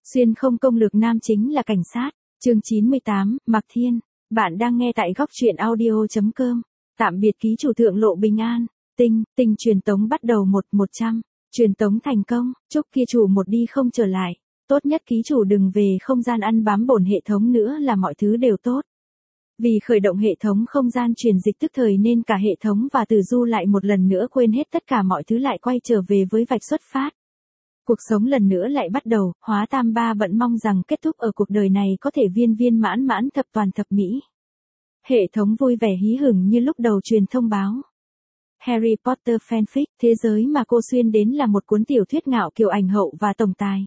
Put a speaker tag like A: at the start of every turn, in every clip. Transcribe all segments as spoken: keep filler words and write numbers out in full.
A: Xuyên không công lược nam chính là cảnh sát. Chương chín mươi tám, Mạc Thiên. Bạn đang nghe tại góc truyện audio chấm com. Tạm biệt ký chủ thượng lộ bình an. Tinh, tinh truyền tống bắt đầu một một trăm. Truyền tống thành công, chúc kia chủ một đi không trở lại. Tốt nhất ký chủ đừng về không gian ăn bám bổn hệ thống nữa là mọi thứ đều tốt. Vì khởi động hệ thống không gian truyền dịch tức thời nên cả hệ thống và Tử Du lại một lần nữa quên hết tất cả mọi thứ lại quay trở về với vạch xuất phát. Cuộc sống lần nữa lại bắt đầu, Hóa Tam Ba bận mong rằng kết thúc ở cuộc đời này có thể viên viên mãn mãn thập toàn thập mỹ. Hệ thống vui vẻ hí hửng như lúc đầu truyền thông báo. Harry Potter fanfic, thế giới mà cô xuyên đến là một cuốn tiểu thuyết ngạo kiều ảnh hậu và tổng tài.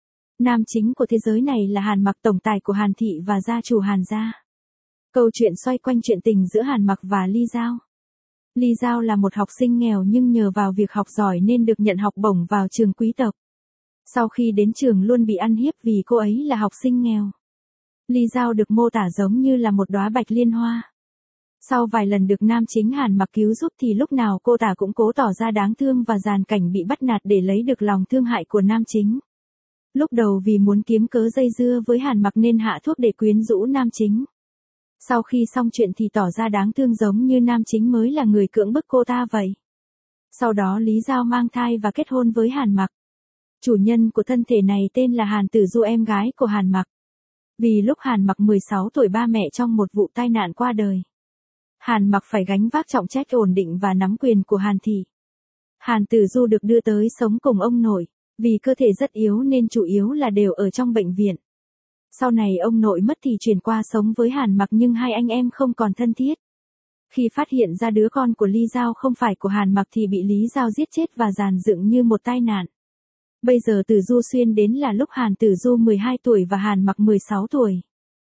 A: Nam chính của thế giới này là Hàn Mặc, tổng tài của Hàn Thị và gia chủ Hàn gia. Câu chuyện xoay quanh chuyện tình giữa Hàn Mặc và Ly Giao. Ly Giao là một học sinh nghèo nhưng nhờ vào việc học giỏi nên được nhận học bổng vào trường quý tộc. Sau khi đến trường luôn bị ăn hiếp vì cô ấy là học sinh nghèo. Ly Giao được mô tả giống như là một đóa bạch liên hoa. Sau vài lần được nam chính Hàn Mặc cứu giúp thì lúc nào cô ta cũng cố tỏ ra đáng thương và dàn cảnh bị bắt nạt để lấy được lòng thương hại của nam chính. Lúc đầu vì muốn kiếm cớ dây dưa với Hàn Mặc nên hạ thuốc để quyến rũ nam chính. Sau khi xong chuyện thì tỏ ra đáng thương giống như nam chính mới là người cưỡng bức cô ta vậy. Sau đó Lý Giao mang thai và kết hôn với Hàn Mặc. Chủ nhân của thân thể này tên là Hàn Tử Du, em gái của Hàn Mặc. Vì lúc Hàn Mặc mười sáu tuổi ba mẹ trong một vụ tai nạn qua đời. Hàn Mặc phải gánh vác trọng trách ổn định và nắm quyền của Hàn Thị. Hàn Tử Du được đưa tới sống cùng ông nội, vì cơ thể rất yếu nên chủ yếu là đều ở trong bệnh viện. Sau này ông nội mất thì chuyển qua sống với Hàn Mặc nhưng hai anh em không còn thân thiết. Khi phát hiện ra đứa con của Ly Giao không phải của Hàn Mặc thì bị Lý Giao giết chết và dàn dựng như một tai nạn. Bây giờ Tử Du xuyên đến là lúc Hàn Tử Du mười hai tuổi và Hàn Mặc mười sáu tuổi.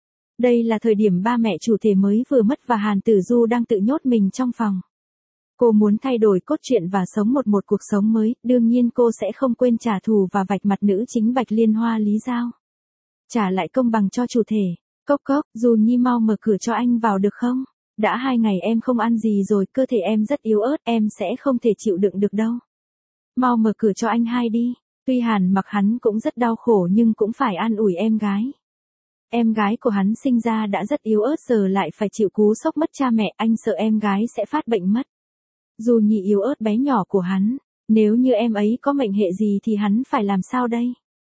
A: Đây là thời điểm ba mẹ chủ thể mới vừa mất và Hàn Tử Du đang tự nhốt mình trong phòng. Cô muốn thay đổi cốt truyện và sống một một cuộc sống mới, đương nhiên cô sẽ không quên trả thù và vạch mặt nữ chính Bạch Liên Hoa Lý Giao. Trả lại công bằng cho chủ thể. Cốc cốc, Du Nhi mau mở cửa cho anh vào được không? Đã hai ngày em không ăn gì rồi, cơ thể em rất yếu ớt, em sẽ không thể chịu đựng được đâu. Mau mở cửa cho anh hai đi. Tuy Hàn Mặc hắn cũng rất đau khổ nhưng cũng phải an ủi em gái. Em gái của hắn sinh ra đã rất yếu ớt giờ lại phải chịu cú sốc mất cha mẹ, anh sợ em gái sẽ phát bệnh mất. Du Nhi yếu ớt bé nhỏ của hắn, nếu như em ấy có mệnh hệ gì thì hắn phải làm sao đây?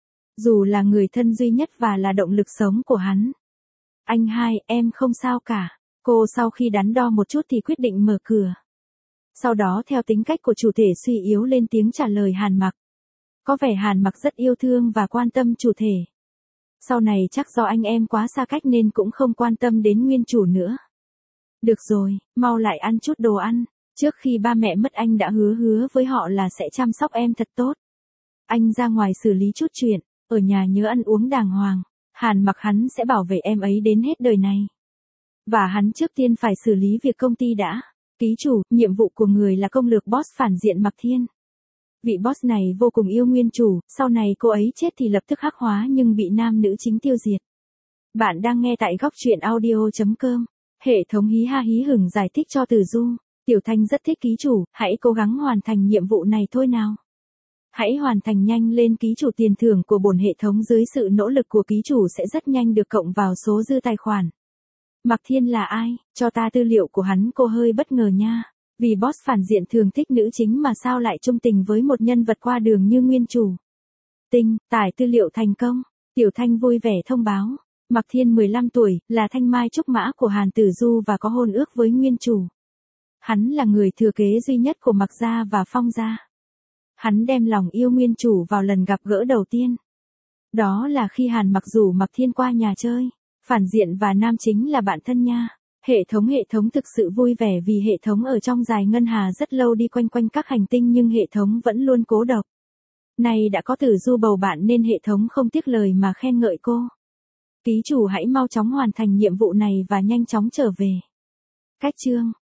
A: Dù là người thân duy nhất và là động lực sống của hắn. Anh hai, em không sao cả. Cô sau khi đắn đo một chút thì quyết định mở cửa. Sau đó theo tính cách của chủ thể suy yếu lên tiếng trả lời Hàn Mặc. Có vẻ Hàn Mặc rất yêu thương và quan tâm chủ thể. Sau này chắc do anh em quá xa cách nên cũng không quan tâm đến nguyên chủ nữa. Được rồi, mau lại ăn chút đồ ăn. Trước khi ba mẹ mất anh đã hứa hứa với họ là sẽ chăm sóc em thật tốt. Anh ra ngoài xử lý chút chuyện, ở nhà nhớ ăn uống đàng hoàng. Hàn Mặc hắn sẽ bảo vệ em ấy đến hết đời này. Và hắn trước tiên phải xử lý việc công ty đã. Ký chủ, nhiệm vụ của người là công lược boss phản diện Mạc Thiên. Vị boss này vô cùng yêu nguyên chủ, sau này cô ấy chết thì lập tức hắc hóa nhưng bị nam nữ chính tiêu diệt. Bạn đang nghe tại góc truyện audio chấm com. Hệ thống hí ha hí hửng giải thích cho Tử Du. Tiểu Thanh rất thích ký chủ, hãy cố gắng hoàn thành nhiệm vụ này thôi nào. Hãy hoàn thành nhanh lên, ký chủ, tiền thưởng của bổn hệ thống dưới sự nỗ lực của ký chủ sẽ rất nhanh được cộng vào số dư tài khoản. Mạc Thiên là ai? Cho ta tư liệu của hắn, cô hơi bất ngờ nha. Vì boss phản diện thường thích nữ chính mà sao lại trung tình với một nhân vật qua đường như nguyên chủ. Tinh, tải tư liệu thành công. Tiểu Thanh vui vẻ thông báo. Mạc Thiên mười lăm tuổi, là thanh mai trúc mã của Hàn Tử Du và có hôn ước với nguyên chủ. Hắn là người thừa kế duy nhất của Mạc gia và Phong gia. Hắn đem lòng yêu nguyên chủ vào lần gặp gỡ đầu tiên. Đó là khi Hàn Mặc rủ Mạc Thiên qua nhà chơi. Phản diện và nam chính là bạn thân nha. Hệ thống hệ thống thực sự vui vẻ vì hệ thống ở trong dài ngân hà rất lâu đi quanh quanh các hành tinh nhưng hệ thống vẫn luôn cố độc. Nay đã có Tử Du bầu bạn nên hệ thống không tiếc lời mà khen ngợi cô. Ký chủ hãy mau chóng hoàn thành nhiệm vụ này và nhanh chóng trở về. Cách chương.